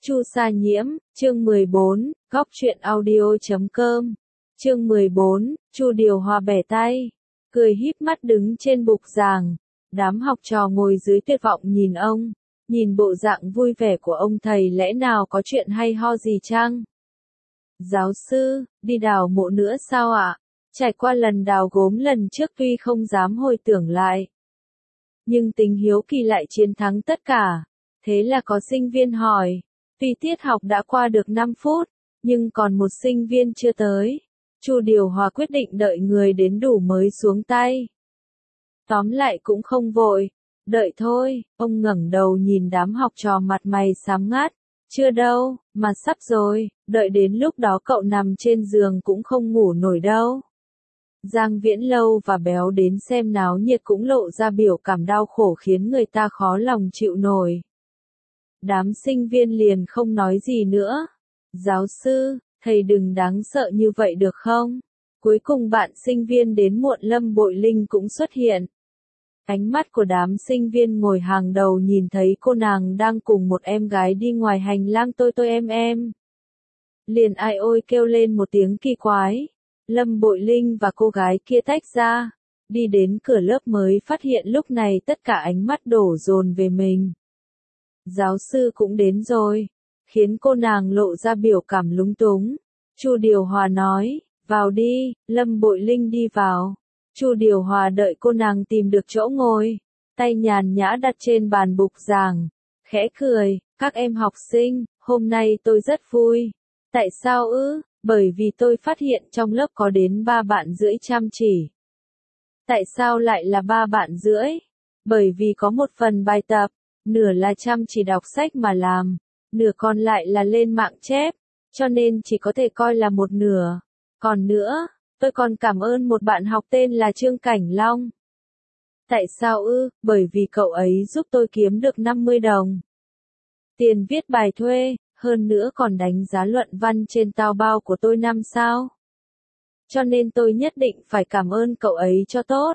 Chu Sa Nhiễm, chương 14, góc truyện audio.com. Chương 14, Chu điều hòa bẻ tay, cười híp mắt đứng trên bục giảng. Đám học trò ngồi dưới tuyệt vọng nhìn ông, nhìn bộ dạng vui vẻ của ông thầy, lẽ nào có chuyện hay ho gì chăng? Giáo sư, đi đào mộ nữa sao ạ? Trải qua lần đào gốm lần trước tuy không dám hồi tưởng lại, nhưng tính hiếu kỳ lại chiến thắng tất cả. Thế là có sinh viên hỏi, tuy tiết học đã qua được 5 phút, nhưng còn một sinh viên chưa tới. Chu điều hòa quyết định đợi người đến đủ mới xuống tay. Tóm lại cũng không vội, đợi thôi. Ông ngẩng đầu nhìn đám học trò mặt mày xám ngắt. Chưa đâu, mà sắp rồi, đợi đến lúc đó cậu nằm trên giường cũng không ngủ nổi đâu. Giang Viễn Lâu và Béo đến xem náo nhiệt cũng lộ ra biểu cảm đau khổ khiến người ta khó lòng chịu nổi. Đám sinh viên liền không nói gì nữa. Giáo sư, thầy đừng đáng sợ như vậy được không? Cuối cùng bạn sinh viên đến muộn Lâm Bội Linh cũng xuất hiện. Ánh mắt của đám sinh viên ngồi hàng đầu nhìn thấy cô nàng đang cùng một em gái đi ngoài hành lang tôi em. Liền ai ôi kêu lên một tiếng kỳ quái. Lâm Bội Linh và cô gái kia tách ra, đi đến cửa lớp mới phát hiện lúc này tất cả ánh mắt đổ dồn về mình. Giáo sư cũng đến rồi, khiến cô nàng lộ ra biểu cảm lúng túng. Chu điều hòa nói, vào đi. Lâm Bội Linh đi vào. Chu điều hòa đợi cô nàng tìm được chỗ ngồi, tay nhàn nhã đặt trên bàn bục giảng, khẽ cười, các em học sinh, hôm nay tôi rất vui. Tại sao ư? Bởi vì tôi phát hiện trong lớp có đến 3 bạn rưỡi chăm chỉ. Tại sao lại là 3 bạn rưỡi? Bởi vì có một phần bài tập, nửa là chăm chỉ đọc sách mà làm, nửa còn lại là lên mạng chép, cho nên chỉ có thể coi là một nửa. Còn nữa, tôi còn cảm ơn một bạn học tên là Trương Cảnh Long. Tại sao ư? Bởi vì cậu ấy giúp tôi kiếm được 50 đồng. Tiền viết bài thuê, hơn nữa còn đánh giá luận văn trên tao bao của tôi 5 sao. Cho nên tôi nhất định phải cảm ơn cậu ấy cho tốt.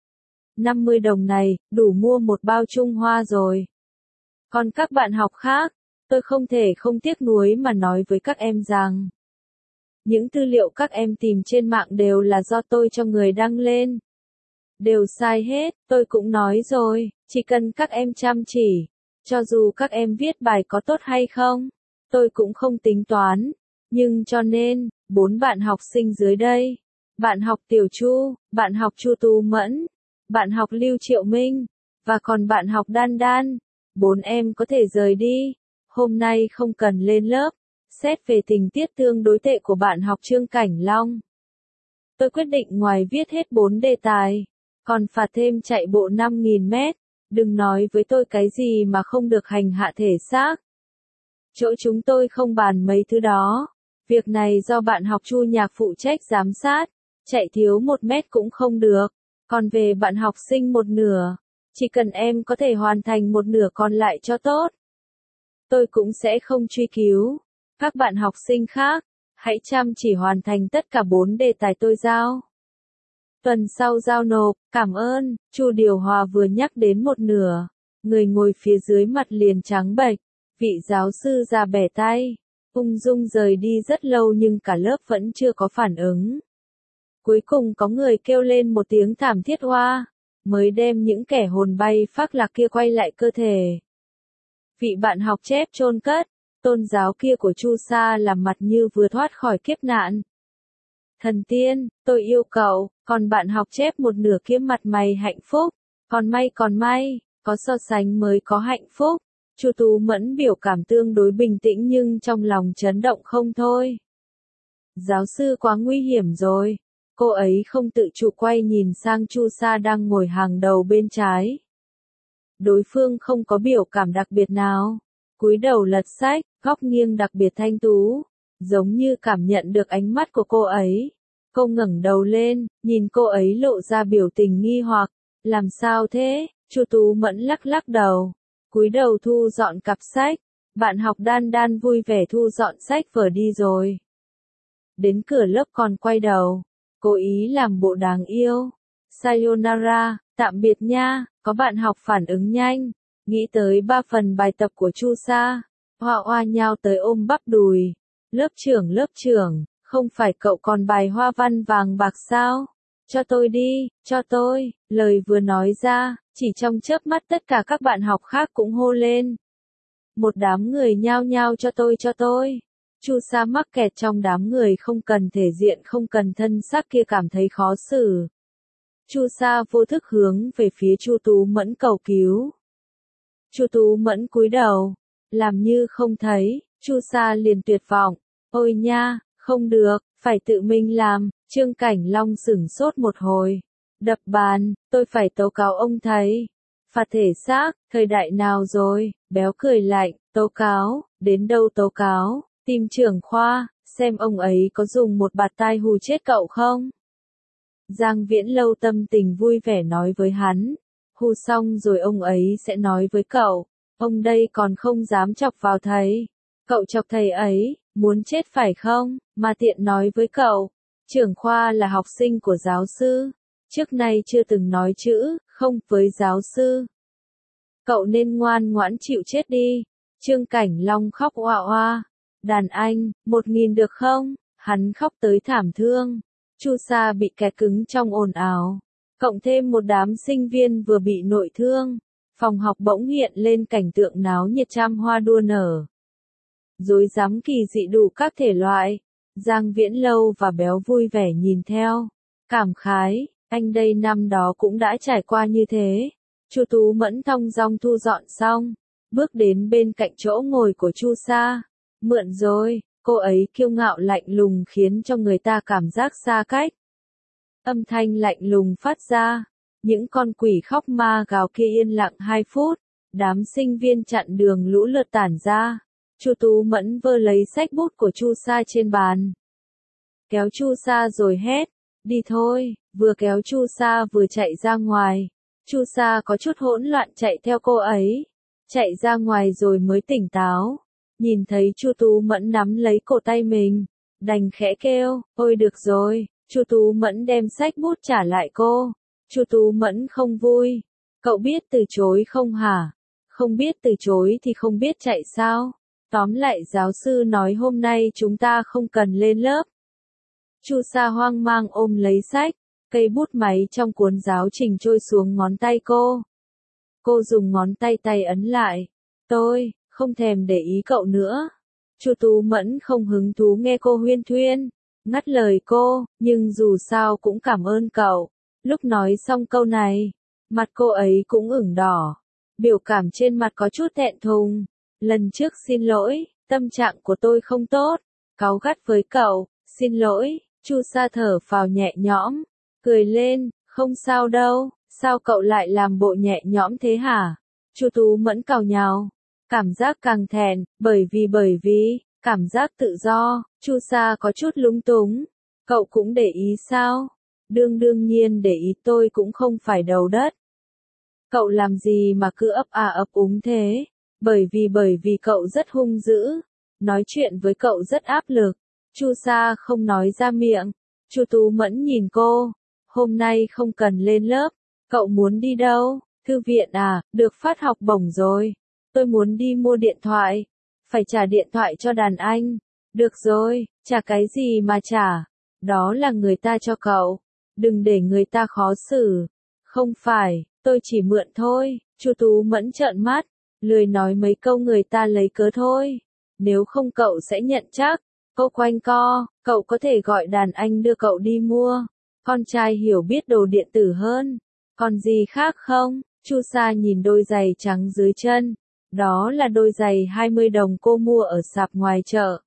50 đồng này, đủ mua một bao Trung Hoa rồi. Còn các bạn học khác, tôi không thể không tiếc nuối mà nói với các em rằng, những tư liệu các em tìm trên mạng đều là do tôi cho người đăng lên. Đều sai hết, tôi cũng nói rồi, chỉ cần các em chăm chỉ, cho dù các em viết bài có tốt hay không, tôi cũng không tính toán. Nhưng cho nên, 4 bạn học sinh dưới đây, bạn học Tiểu Chu, bạn học Chu Tú Mẫn, bạn học Lưu Triệu Minh, và còn bạn học Đan Đan, 4 em có thể rời đi, hôm nay không cần lên lớp. Xét về tình tiết tương đối tệ của bạn học Trương Cảnh Long, tôi quyết định ngoài viết hết 4 đề tài, còn phạt thêm chạy bộ 5.000 mét, đừng nói với tôi cái gì mà không được hành hạ thể xác. Chỗ chúng tôi không bàn mấy thứ đó, việc này do bạn học Chu Nhạc phụ trách giám sát, chạy thiếu 1 mét cũng không được, còn về bạn học sinh một nửa, chỉ cần em có thể hoàn thành một nửa còn lại cho tốt, tôi cũng sẽ không truy cứu. Các bạn học sinh khác, hãy chăm chỉ hoàn thành tất cả 4 đề tài tôi giao. Tuần sau giao nộp, cảm ơn. Chu điều hòa vừa nhắc đến một nửa, người ngồi phía dưới mặt liền trắng bệch. Vị giáo sư già bẻ tay, ung dung rời đi rất lâu nhưng cả lớp vẫn chưa có phản ứng. Cuối cùng có người kêu lên một tiếng thảm thiết oa, mới đem những kẻ hồn bay phác lạc kia quay lại cơ thể. Vị bạn học chép chôn cất, tôn giáo kia của Chu Sa làm mặt như vừa thoát khỏi kiếp nạn. Thần tiên, tôi yêu cậu. Còn bạn học chép một nửa kia mặt mày hạnh phúc. Còn may, có so sánh mới có hạnh phúc. Chu Tú Mẫn biểu cảm tương đối bình tĩnh nhưng trong lòng chấn động không thôi. Giáo sư quá nguy hiểm rồi. Cô ấy không tự chủ quay nhìn sang Chu Sa đang ngồi hàng đầu bên trái. Đối phương không có biểu cảm đặc biệt nào. Cúi đầu lật sách, góc nghiêng đặc biệt thanh tú, giống như cảm nhận được ánh mắt của cô ấy. Cô ngẩng đầu lên, nhìn cô ấy lộ ra biểu tình nghi hoặc, làm sao thế? Chu Tú Mẫn lắc lắc đầu, cúi đầu thu dọn cặp sách. Bạn học Đan Đan vui vẻ thu dọn sách vở đi rồi. Đến cửa lớp còn quay đầu, cố ý làm bộ đáng yêu. Sayonara, tạm biệt nha. Có bạn học phản ứng nhanh, nghĩ tới 3 phần bài tập của Chu Sa, Hoa Hoa nhào tới ôm bắp đùi. Lớp trưởng, không phải cậu còn bài hoa văn vàng bạc sao? Cho tôi đi, cho tôi. Lời vừa nói ra, chỉ trong chớp mắt tất cả các bạn học khác cũng hô lên. Một đám người nhao nhao cho tôi. Chu Sa mắc kẹt trong đám người không cần thể diện không cần thân xác kia cảm thấy khó xử. Chu Sa vô thức hướng về phía Chu Tú Mẫn cầu cứu. Chu Tú Mẫn cúi đầu, làm như không thấy, Chu Sa liền tuyệt vọng, ôi nha, không được, phải tự mình làm. Trương Cảnh Long sửng sốt một hồi, đập bàn, tôi phải tố cáo ông thầy. Phạt thể xác, thời đại nào rồi? Béo cười lạnh, tố cáo, đến đâu tố cáo, tìm trưởng khoa, xem ông ấy có dùng một bạt tai hù chết cậu không? Giang Viễn Lâu tâm tình vui vẻ nói với hắn, hù xong rồi ông ấy sẽ nói với cậu, ông đây còn không dám chọc vào thầy. Cậu chọc thầy ấy, muốn chết phải không? Mà tiện nói với cậu, trưởng khoa là học sinh của giáo sư, trước nay chưa từng nói chữ không với giáo sư. Cậu nên ngoan ngoãn chịu chết đi. Trương Cảnh Long khóc oa oa. Đàn anh, 1.000 được không? Hắn khóc tới thảm thương. Chu Sa bị kẹt cứng trong ồn ào. Cộng thêm một đám sinh viên vừa bị nội thương. Phòng học bỗng hiện lên cảnh tượng náo nhiệt trăm hoa đua nở. Rối rắm kỳ dị đủ các thể loại. Giang Viễn Lâu và Béo vui vẻ nhìn theo. Cảm khái, anh đây năm đó cũng đã trải qua như thế. Chu Tú Mẫn thong dong thu dọn xong, bước đến bên cạnh chỗ ngồi của Chu Sa. Mượn rồi, cô ấy kiêu ngạo lạnh lùng khiến cho người ta cảm giác xa cách. Âm thanh lạnh lùng phát ra, những con quỷ khóc ma gào kia yên lặng 2 phút, đám sinh viên chặn đường lũ lượt tản ra. Chu Tú Mẫn vơ lấy sách bút của Chu Sa trên bàn. Kéo Chu Sa rồi hét, đi thôi, vừa kéo Chu Sa vừa chạy ra ngoài. Chu Sa có chút hỗn loạn chạy theo cô ấy, chạy ra ngoài rồi mới tỉnh táo, nhìn thấy Chu Tú Mẫn nắm lấy cổ tay mình, đành khẽ kêu, ôi được rồi. Chu Tú Mẫn đem sách bút trả lại cô. Chu Tú Mẫn không vui, cậu biết từ chối không hả? Không biết từ chối thì không biết chạy sao? Tóm lại giáo sư nói hôm nay chúng ta không cần lên lớp. Chu Sa hoang mang ôm lấy sách. Cây bút máy trong cuốn giáo trình trôi xuống ngón tay cô. Cô dùng ngón tay ấn lại. Tôi, không thèm để ý cậu nữa. Chu Tú Mẫn không hứng thú nghe cô huyên thuyên, ngắt lời cô, nhưng dù sao cũng cảm ơn cậu. Lúc nói xong câu này, mặt cô ấy cũng ửng đỏ. Biểu cảm trên mặt có chút thẹn thùng. Lần trước xin lỗi, tâm trạng của tôi không tốt. Cáu gắt với cậu, xin lỗi. Chu Sa thở phào nhẹ nhõm. Cười lên, không sao đâu, sao cậu lại làm bộ nhẹ nhõm thế hả? Chu Tú Mẫn càu nhàu, cảm giác càng thẹn, bởi vì, cảm giác tự do. Chu Sa có chút lúng túng, cậu cũng để ý sao? Đương nhiên để ý, tôi cũng không phải đầu đất. Cậu làm gì mà cứ ấp úng thế? Bởi vì cậu rất hung dữ, nói chuyện với cậu rất áp lực. Chu Sa không nói ra miệng. Chu Tú Mẫn nhìn cô. Hôm nay không cần lên lớp, cậu muốn đi đâu? Thư viện à, được phát học bổng rồi. Tôi muốn đi mua điện thoại, phải trả điện thoại cho đàn anh. Được rồi, trả cái gì mà trả? Đó là người ta cho cậu, đừng để người ta khó xử. Không phải, tôi chỉ mượn thôi. Chu Tú Mẫn trợn mắt, lười nói mấy câu người ta lấy cớ thôi. Nếu không cậu sẽ nhận chắc. Cô quanh co, cậu có thể gọi đàn anh đưa cậu đi mua. Con trai hiểu biết đồ điện tử hơn. Còn gì khác không? Chu Sa nhìn đôi giày trắng dưới chân. Đó là đôi giày 20 đồng cô mua ở sạp ngoài chợ.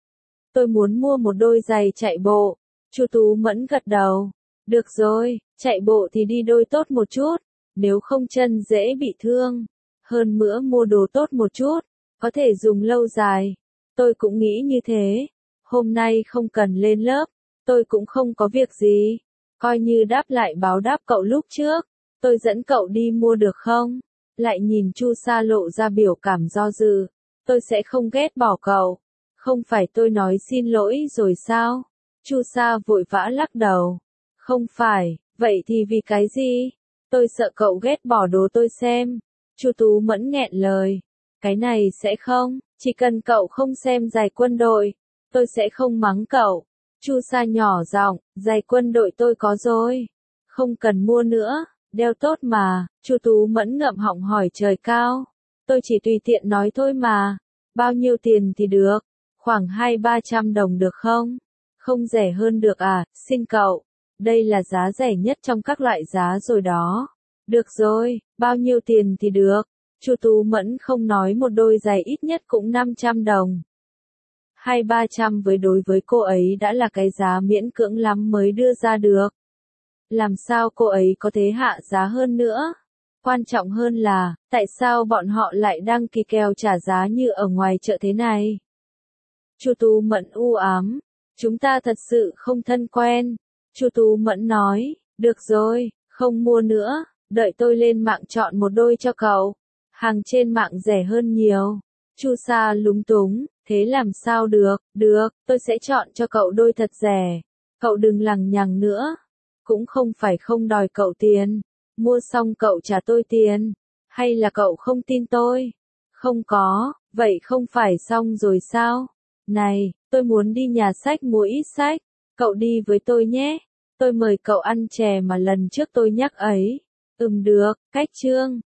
Tôi muốn mua một đôi giày chạy bộ. Chu Tú Mẫn gật đầu. Được rồi, chạy bộ thì đi đôi tốt một chút. Nếu không chân dễ bị thương. Hơn nữa mua đồ tốt một chút, có thể dùng lâu dài. Tôi cũng nghĩ như thế. Hôm nay không cần lên lớp. Tôi cũng không có việc gì. Coi như đáp lại báo đáp cậu lúc trước. Tôi dẫn cậu đi mua được không? Lại nhìn Chu Sa lộ ra biểu cảm do dự. Tôi sẽ không ghét bỏ cậu. Không phải tôi nói xin lỗi rồi sao? Chu Sa vội vã lắc đầu. Không phải, vậy thì vì cái gì? Tôi sợ cậu ghét bỏ đồ tôi xem. Chu Tú Mẫn nghẹn lời. Cái này sẽ không, chỉ cần cậu không xem giày quân đội, tôi sẽ không mắng cậu. Chu Sa nhỏ giọng, giày quân đội tôi có rồi, không cần mua nữa, đeo tốt mà. Chu Tú Mẫn ngậm họng hỏi trời cao, tôi chỉ tùy tiện nói thôi mà, bao nhiêu tiền thì được, khoảng 200-300 đồng được không? Không rẻ hơn được à, xin cậu, đây là giá rẻ nhất trong các loại giá rồi đó. Được rồi, bao nhiêu tiền thì được. Chu Tú Mẫn không nói một đôi giày ít nhất cũng 500 đồng. 200-300 đối với cô ấy đã là cái giá miễn cưỡng lắm mới đưa ra được. Làm sao cô ấy có thể hạ giá hơn nữa? Quan trọng hơn là, tại sao bọn họ lại đăng ký kèo trả giá như ở ngoài chợ thế này? Chu Tú Mẫn u ám, chúng ta thật sự không thân quen. Chu Tú Mẫn nói, được rồi, không mua nữa, đợi tôi lên mạng chọn một đôi cho cậu. Hàng trên mạng rẻ hơn nhiều. Chu Sa lúng túng, thế làm sao được, tôi sẽ chọn cho cậu đôi thật rẻ. Cậu đừng lằng nhằng nữa. Cũng không phải không đòi cậu tiền. Mua xong cậu trả tôi tiền. Hay là cậu không tin tôi? Không có, vậy không phải xong rồi sao? Này, tôi muốn đi nhà sách mua ít sách. Cậu đi với tôi nhé. Tôi mời cậu ăn chè mà lần trước tôi nhắc ấy. Được, cách chương.